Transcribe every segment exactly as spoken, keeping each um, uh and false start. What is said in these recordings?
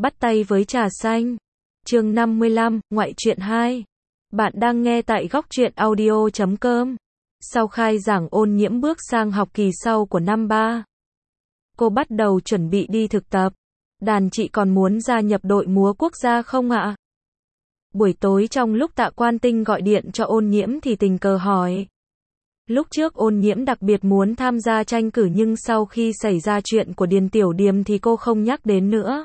Bắt tay với trà xanh. Chương năm mươi lăm, ngoại truyện hai. Bạn đang nghe tại góc truyện audio chấm com. Sau khai giảng Ôn Nhiễm bước sang học kỳ sau của năm ba. Cô bắt đầu chuẩn bị đi thực tập. Đàn chị còn muốn gia nhập đội múa quốc gia không ạ? Buổi tối trong lúc Tạ Quan Tinh gọi điện cho Ôn Nhiễm thì tình cờ hỏi. Lúc trước Ôn Nhiễm đặc biệt muốn tham gia tranh cử nhưng sau khi xảy ra chuyện của Điền Tiểu Điềm thì cô không nhắc đến nữa.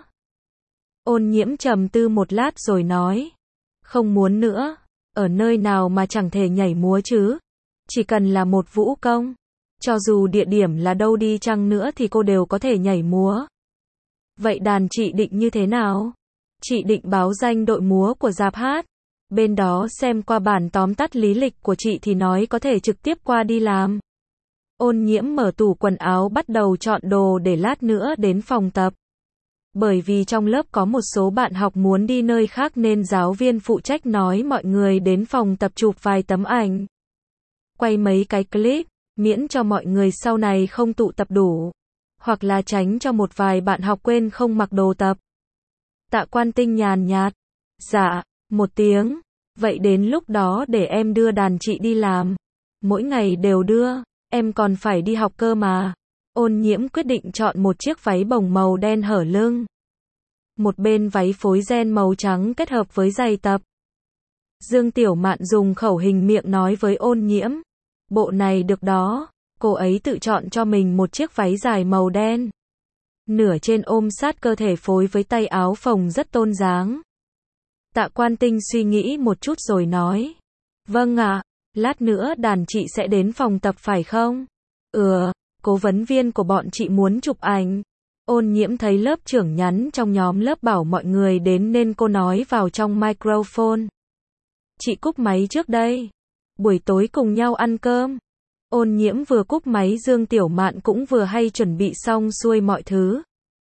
Ôn Nhiễm trầm tư một lát rồi nói. Không muốn nữa. Ở nơi nào mà chẳng thể nhảy múa chứ? Chỉ cần là một vũ công. Cho dù địa điểm là đâu đi chăng nữa thì cô đều có thể nhảy múa. Vậy đàn chị định như thế nào? Chị định báo danh đội múa của dạp hát. Bên đó xem qua bản tóm tắt lý lịch của chị thì nói có thể trực tiếp qua đi làm. Ôn Nhiễm mở tủ quần áo bắt đầu chọn đồ để lát nữa đến phòng tập. Bởi vì trong lớp có một số bạn học muốn đi nơi khác nên giáo viên phụ trách nói mọi người đến phòng tập chụp vài tấm ảnh. Quay mấy cái clip, miễn cho mọi người sau này không tụ tập đủ. Hoặc là tránh cho một vài bạn học quên không mặc đồ tập. Tạ Quan Tinh nhàn nhạt. Dạ, một tiếng. Vậy đến lúc đó để em đưa đàn chị đi làm. Mỗi ngày đều đưa, em còn phải đi học cơ mà. Ôn Nhiễm quyết định chọn một chiếc váy bồng màu đen hở lưng. Một bên váy phối ren màu trắng kết hợp với giày tập. Dương Tiểu Mạn dùng khẩu hình miệng nói với Ôn Nhiễm. Bộ này được đó. Cô ấy tự chọn cho mình một chiếc váy dài màu đen. Nửa trên ôm sát cơ thể phối với tay áo phồng rất tôn dáng. Tạ Quan Tinh suy nghĩ một chút rồi nói. Vâng ạ, lát nữa đàn chị sẽ đến phòng tập phải không? Ừ, cố vấn viên của bọn chị muốn chụp ảnh. Ôn Nhiễm thấy lớp trưởng nhắn trong nhóm lớp bảo mọi người đến nên cô nói vào trong microphone. Chị cúp máy trước đây. Buổi tối cùng nhau ăn cơm. Ôn Nhiễm vừa cúp máy Dương Tiểu Mạn cũng vừa hay chuẩn bị xong xuôi mọi thứ.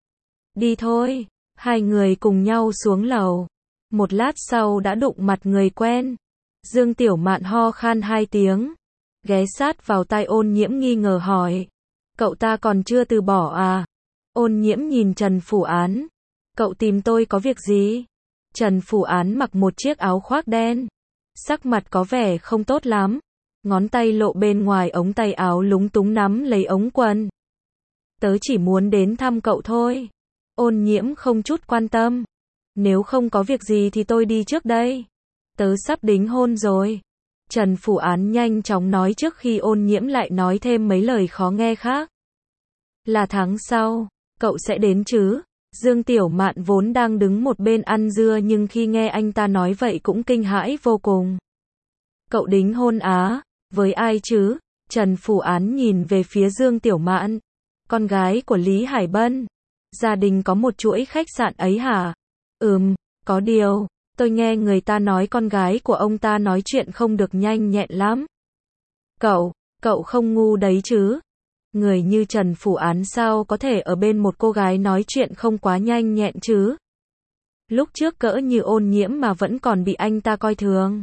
Đi thôi. Hai người cùng nhau xuống lầu. Một lát sau đã đụng mặt người quen. Dương Tiểu Mạn ho khan hai tiếng. Ghé sát vào tai Ôn Nhiễm nghi ngờ hỏi. Cậu ta còn chưa từ bỏ à? Ôn Nhiễm nhìn Trần Phủ Án. Cậu tìm tôi có việc gì? Trần Phủ Án mặc một chiếc áo khoác đen. Sắc mặt có vẻ không tốt lắm. Ngón tay lộ bên ngoài ống tay áo lúng túng nắm lấy ống quần. Tớ chỉ muốn đến thăm cậu thôi. Ôn Nhiễm không chút quan tâm. Nếu không có việc gì thì tôi đi trước đây. Tớ sắp đính hôn rồi. Trần Phủ Án nhanh chóng nói trước khi Ôn Nhiễm lại nói thêm mấy lời khó nghe khác. Là tháng sau, cậu sẽ đến chứ? Dương Tiểu Mạn vốn đang đứng một bên ăn dưa nhưng khi nghe anh ta nói vậy cũng kinh hãi vô cùng. Cậu đính hôn á? Với ai chứ? Trần Phủ Án nhìn về phía Dương Tiểu Mạn. Con gái của Lý Hải Bân. Gia đình có một chuỗi khách sạn ấy hả? Ừm, có điều, tôi nghe người ta nói con gái của ông ta nói chuyện không được nhanh nhẹn lắm. Cậu, cậu không ngu đấy chứ? Người như Trần Phủ Án sao có thể ở bên một cô gái nói chuyện không quá nhanh nhẹn chứ? Lúc trước cỡ như Ôn Nhiễm mà vẫn còn bị anh ta coi thường.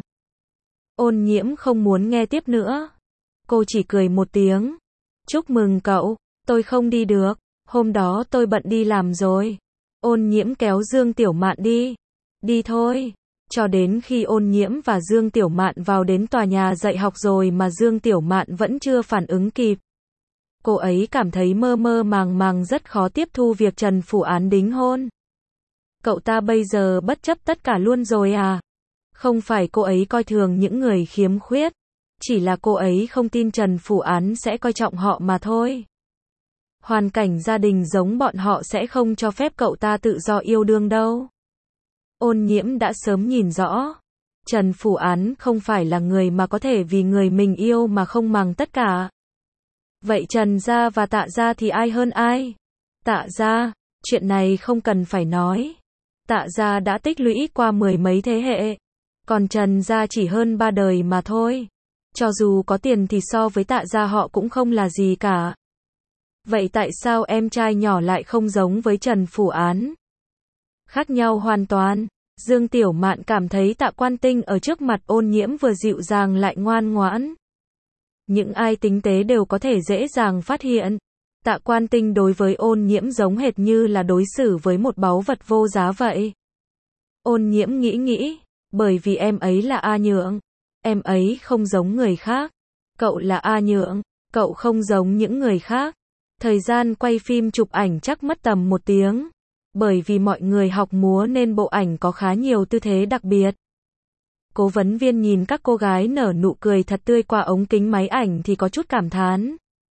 Ôn Nhiễm không muốn nghe tiếp nữa. Cô chỉ cười một tiếng. Chúc mừng cậu, tôi không đi được. Hôm đó tôi bận đi làm rồi. Ôn Nhiễm kéo Dương Tiểu Mạn đi. Đi thôi. Cho đến khi Ôn Nhiễm và Dương Tiểu Mạn vào đến tòa nhà dạy học rồi mà Dương Tiểu Mạn vẫn chưa phản ứng kịp. Cô ấy cảm thấy mơ mơ màng màng rất khó tiếp thu việc Trần Phủ Án đính hôn. Cậu ta bây giờ bất chấp tất cả luôn rồi à? Không phải cô ấy coi thường những người khiếm khuyết. Chỉ là cô ấy không tin Trần Phủ Án sẽ coi trọng họ mà thôi. Hoàn cảnh gia đình giống bọn họ sẽ không cho phép cậu ta tự do yêu đương đâu. Ôn Nhiễm đã sớm nhìn rõ. Trần Phủ Án không phải là người mà có thể vì người mình yêu mà không màng tất cả. Vậy Trần gia và Tạ gia thì ai hơn ai? Tạ gia, chuyện này không cần phải nói. Tạ gia đã tích lũy qua mười mấy thế hệ. Còn Trần gia chỉ hơn ba đời mà thôi. Cho dù có tiền thì so với Tạ gia họ cũng không là gì cả. Vậy tại sao em trai nhỏ lại không giống với Trần Phủ Án? Khác nhau hoàn toàn. Dương Tiểu Mạn cảm thấy Tạ Quan Tinh ở trước mặt Ôn Nhiễm vừa dịu dàng lại ngoan ngoãn. Những ai tinh tế đều có thể dễ dàng phát hiện. Tạ Quan Tinh đối với Ôn Nhiễm giống hệt như là đối xử với một báu vật vô giá vậy. Ôn Nhiễm nghĩ nghĩ, bởi vì em ấy là A Nhượng. Em ấy không giống người khác. Cậu là A Nhượng, cậu không giống những người khác. Thời gian quay phim chụp ảnh chắc mất tầm một tiếng. Bởi vì mọi người học múa nên bộ ảnh có khá nhiều tư thế đặc biệt. Cố vấn viên nhìn các cô gái nở nụ cười thật tươi qua ống kính máy ảnh thì có chút cảm thán.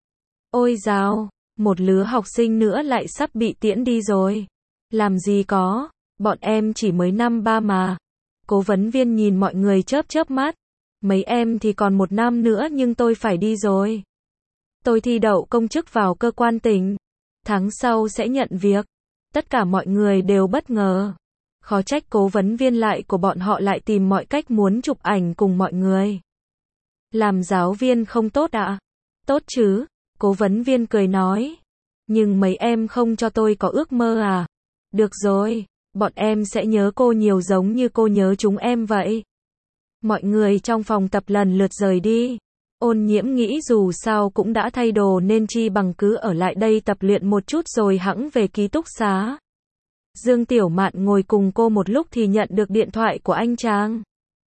Ôi dào, một lứa học sinh nữa lại sắp bị tiễn đi rồi. Làm gì có, bọn em chỉ mới năm ba mà. Cố vấn viên nhìn mọi người chớp chớp mắt. Mấy em thì còn một năm nữa nhưng tôi phải đi rồi. Tôi thi đậu công chức vào cơ quan tỉnh. Tháng sau sẽ nhận việc. Tất cả mọi người đều bất ngờ. Khó trách cố vấn viên lại của bọn họ lại tìm mọi cách muốn chụp ảnh cùng mọi người. Làm giáo viên không tốt ạ? À? Tốt chứ, cố vấn viên cười nói. Nhưng mấy em không cho tôi có ước mơ à? Được rồi, bọn em sẽ nhớ cô nhiều giống như cô nhớ chúng em vậy. Mọi người trong phòng tập lần lượt rời đi. Ôn Nhiễm nghĩ dù sao cũng đã thay đồ nên chi bằng cứ ở lại đây tập luyện một chút rồi hẵng về ký túc xá. Dương Tiểu Mạn ngồi cùng cô một lúc thì nhận được điện thoại của anh chàng.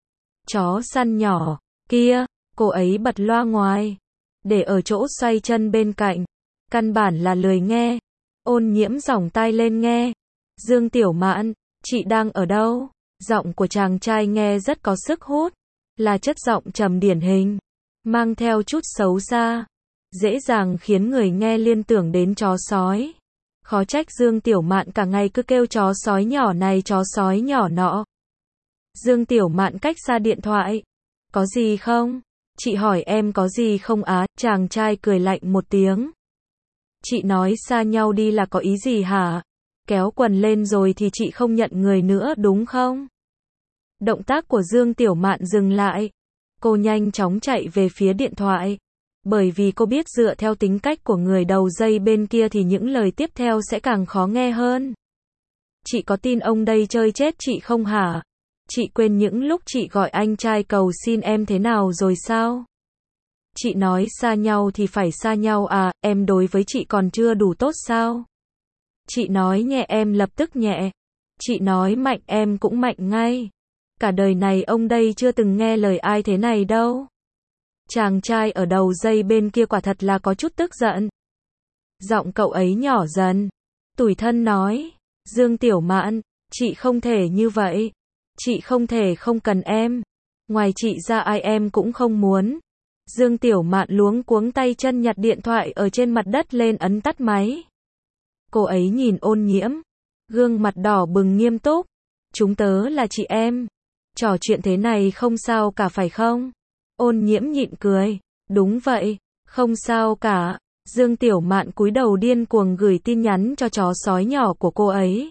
Chó săn nhỏ, kia, cô ấy bật loa ngoài. Để ở chỗ xoay chân bên cạnh. Căn bản là lười nghe. Ôn Nhiễm giỏng tai lên nghe. Dương Tiểu Mạn, chị đang ở đâu? Giọng của chàng trai nghe rất có sức hút. Là chất giọng trầm điển hình. Mang theo chút xấu xa. Dễ dàng khiến người nghe liên tưởng đến chó sói. Khó trách Dương Tiểu Mạn cả ngày cứ kêu chó sói nhỏ này chó sói nhỏ nọ. Dương Tiểu Mạn cách xa điện thoại. Có gì không? Chị hỏi em có gì không á? Chàng trai cười lạnh một tiếng. Chị nói xa nhau đi là có ý gì hả? Kéo quần lên rồi thì chị không nhận người nữa đúng không? Động tác của Dương Tiểu Mạn dừng lại. Cô nhanh chóng chạy về phía điện thoại. Bởi vì cô biết dựa theo tính cách của người đầu dây bên kia thì những lời tiếp theo sẽ càng khó nghe hơn. Chị có tin ông đây chơi chết chị không hả? Chị quên những lúc chị gọi anh trai cầu xin em thế nào rồi sao? Chị nói xa nhau thì phải xa nhau à, em đối với chị còn chưa đủ tốt sao? Chị nói nhẹ em lập tức nhẹ. Chị nói mạnh em cũng mạnh ngay. Cả đời này ông đây chưa từng nghe lời ai thế này đâu. Chàng trai ở đầu dây bên kia quả thật là có chút tức giận. Giọng cậu ấy nhỏ dần. Tủi thân nói. Dương Tiểu Mạn, chị không thể như vậy. Chị không thể không cần em. Ngoài chị ra ai em cũng không muốn. Dương Tiểu Mạn luống cuống tay chân nhặt điện thoại ở trên mặt đất lên ấn tắt máy. Cô ấy nhìn Ôn Nhiễm. Gương mặt đỏ bừng nghiêm túc. Chúng tớ là chị em. Trò chuyện thế này không sao cả phải không? Ôn Nhiễm nhịn cười. Đúng vậy, không sao cả. Dương Tiểu Mạn cúi đầu điên cuồng gửi tin nhắn cho chó sói nhỏ của cô ấy.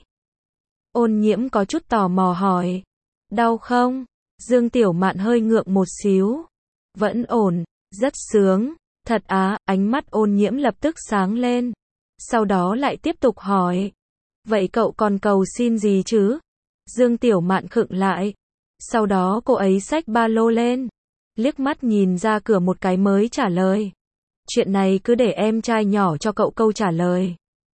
Ôn Nhiễm có chút tò mò hỏi. Đau không? Dương Tiểu Mạn hơi ngượng một xíu. Vẫn ổn, rất sướng. Thật á, ánh mắt Ôn Nhiễm lập tức sáng lên. Sau đó lại tiếp tục hỏi. Vậy cậu còn cầu xin gì chứ? Dương Tiểu Mạn khựng lại. Sau đó cô ấy xách ba lô lên. Liếc mắt nhìn ra cửa một cái mới trả lời. Chuyện này cứ để em trai nhỏ cho cậu câu trả lời.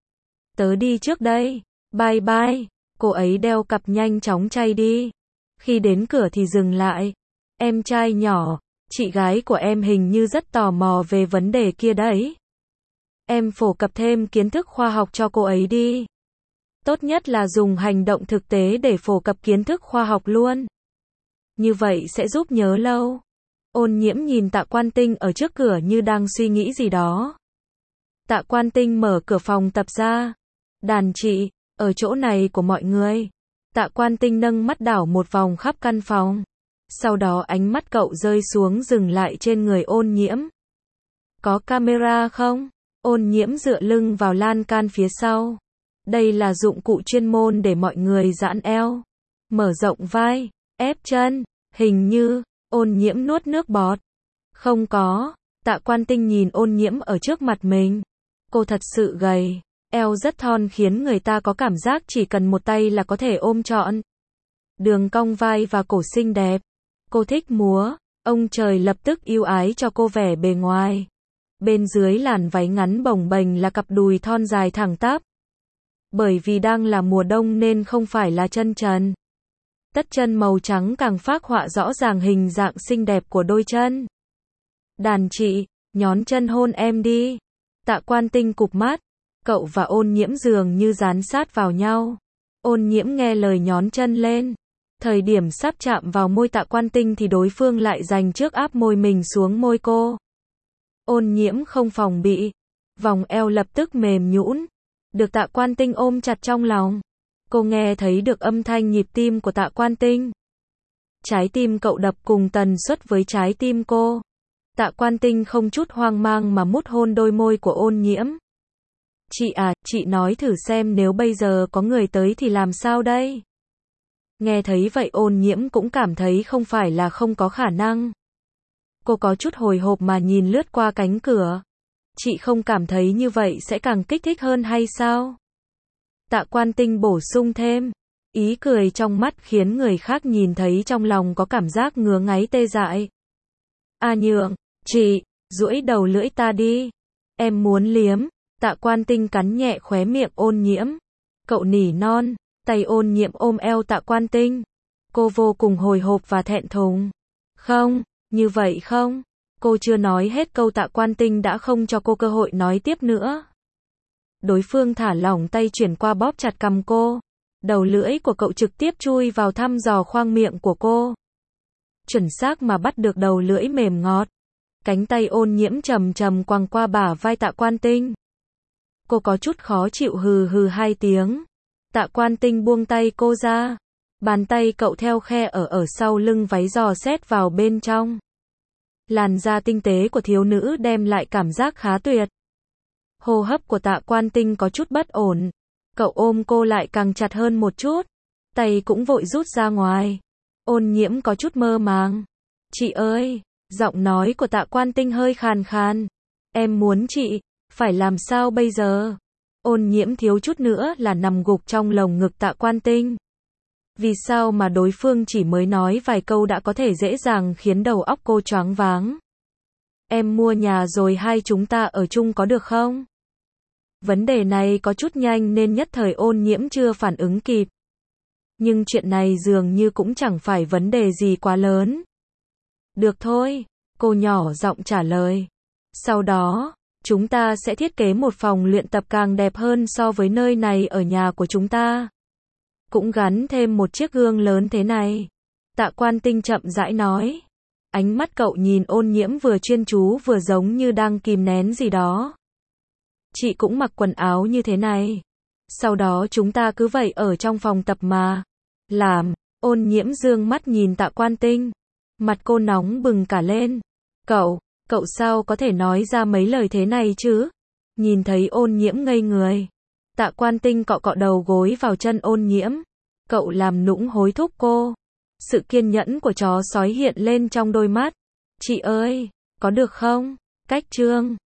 Tớ đi trước đây. Bye bye. Cô ấy đeo cặp nhanh chóng chay đi. Khi đến cửa thì dừng lại. Em trai nhỏ, chị gái của em hình như rất tò mò về vấn đề kia đấy. Em phổ cập thêm kiến thức khoa học cho cô ấy đi. Tốt nhất là dùng hành động thực tế để phổ cập kiến thức khoa học luôn. Như vậy sẽ giúp nhớ lâu. Ôn Nhiễm nhìn Tạ Quan Tinh ở trước cửa như đang suy nghĩ gì đó. Tạ Quan Tinh mở cửa phòng tập ra. Đàn chị, ở chỗ này của mọi người. Tạ Quan Tinh nâng mắt đảo một vòng khắp căn phòng. Sau đó ánh mắt cậu rơi xuống dừng lại trên người Ôn Nhiễm. Có camera không? Ôn Nhiễm dựa lưng vào lan can phía sau. Đây là dụng cụ chuyên môn để mọi người giãn eo, mở rộng vai, ép chân. Hình như, Ôn Nhiễm nuốt nước bọt. Không có. Tạ Quan Tinh nhìn Ôn Nhiễm ở trước mặt mình. Cô thật sự gầy. Eo rất thon khiến người ta có cảm giác chỉ cần một tay là có thể ôm trọn. Đường cong vai và cổ xinh đẹp. Cô thích múa. Ông trời lập tức yêu ái cho cô vẻ bề ngoài. Bên dưới làn váy ngắn bồng bềnh là cặp đùi thon dài thẳng tắp. Bởi vì đang là mùa đông nên không phải là chân trần. Tất chân màu trắng càng phác họa rõ ràng hình dạng xinh đẹp của đôi chân. Đàn chị, nhón chân hôn em đi. Tạ Quan Tinh cụp mắt. Cậu và Ôn Nhiễm dường như dán sát vào nhau. Ôn Nhiễm nghe lời nhón chân lên. Thời điểm sắp chạm vào môi Tạ Quan Tinh thì đối phương lại giành trước áp môi mình xuống môi cô. Ôn Nhiễm không phòng bị. Vòng eo lập tức mềm nhũn. Được Tạ Quan Tinh ôm chặt trong lòng. Cô nghe thấy được âm thanh nhịp tim của Tạ Quan Tinh. Trái tim cậu đập cùng tần suất với trái tim cô. Tạ Quan Tinh không chút hoang mang mà mút hôn đôi môi của Ôn Nhiễm. Chị à, chị nói thử xem nếu bây giờ có người tới thì làm sao đây? Nghe thấy vậy Ôn Nhiễm cũng cảm thấy không phải là không có khả năng. Cô có chút hồi hộp mà nhìn lướt qua cánh cửa. Chị không cảm thấy như vậy sẽ càng kích thích hơn hay sao? Tạ Quan Tinh bổ sung thêm. Ý cười trong mắt khiến người khác nhìn thấy trong lòng có cảm giác ngứa ngáy tê dại. A Nhượng, chị, duỗi đầu lưỡi ta đi. Em muốn liếm. Tạ Quan Tinh cắn nhẹ khóe miệng Ôn Nhiễm. Cậu nỉ non. Tay Ôn Nhiễm ôm eo Tạ Quan Tinh. Cô vô cùng hồi hộp và thẹn thùng. Không, như vậy không. Cô chưa nói hết câu Tạ Quan Tinh đã không cho cô cơ hội nói tiếp nữa. Đối phương thả lỏng tay chuyển qua bóp chặt cằm cô. Đầu lưỡi của cậu trực tiếp chui vào thăm dò khoang miệng của cô. Chuẩn xác mà bắt được đầu lưỡi mềm ngọt. Cánh tay Ôn Nhiễm trầm trầm quàng qua bả vai Tạ Quan Tinh. Cô có chút khó chịu hừ hừ hai tiếng. Tạ Quan Tinh buông tay cô ra. Bàn tay cậu theo khe ở ở sau lưng váy dò xét vào bên trong. Làn da tinh tế của thiếu nữ đem lại cảm giác khá tuyệt. Hô hấp của Tạ Quan Tinh có chút bất ổn. Cậu ôm cô lại càng chặt hơn một chút. Tay cũng vội rút ra ngoài. Ôn Nhiễm có chút mơ màng. Chị ơi, giọng nói của Tạ Quan Tinh hơi khàn khàn. Em muốn chị, phải làm sao bây giờ? Ôn Nhiễm thiếu chút nữa là nằm gục trong lồng ngực Tạ Quan Tinh. Vì sao mà đối phương chỉ mới nói vài câu đã có thể dễ dàng khiến đầu óc cô choáng váng? Em mua nhà rồi hai chúng ta ở chung có được không? Vấn đề này có chút nhanh nên nhất thời Ôn Nhiễm chưa phản ứng kịp. Nhưng chuyện này dường như cũng chẳng phải vấn đề gì quá lớn. Được thôi, cô nhỏ giọng trả lời. Sau đó, chúng ta sẽ thiết kế một phòng luyện tập càng đẹp hơn so với nơi này ở nhà của chúng ta. Cũng gắn thêm một chiếc gương lớn thế này. Tạ Quan Tinh chậm rãi nói. Ánh mắt cậu nhìn Ôn Nhiễm vừa chuyên chú vừa giống như đang kìm nén gì đó. Chị cũng mặc quần áo như thế này. Sau đó chúng ta cứ vậy ở trong phòng tập mà. Làm. Ôn Nhiễm dương mắt nhìn Tạ Quan Tinh. Mặt cô nóng bừng cả lên. Cậu, cậu sao có thể nói ra mấy lời thế này chứ? Nhìn thấy Ôn Nhiễm ngây người. Tạ Quan Tinh cọ cọ đầu gối vào chân Ôn Nhiễm. Cậu làm nũng hối thúc cô. Sự kiên nhẫn của chó sói hiện lên trong đôi mắt. Chị ơi, có được không? Cách chương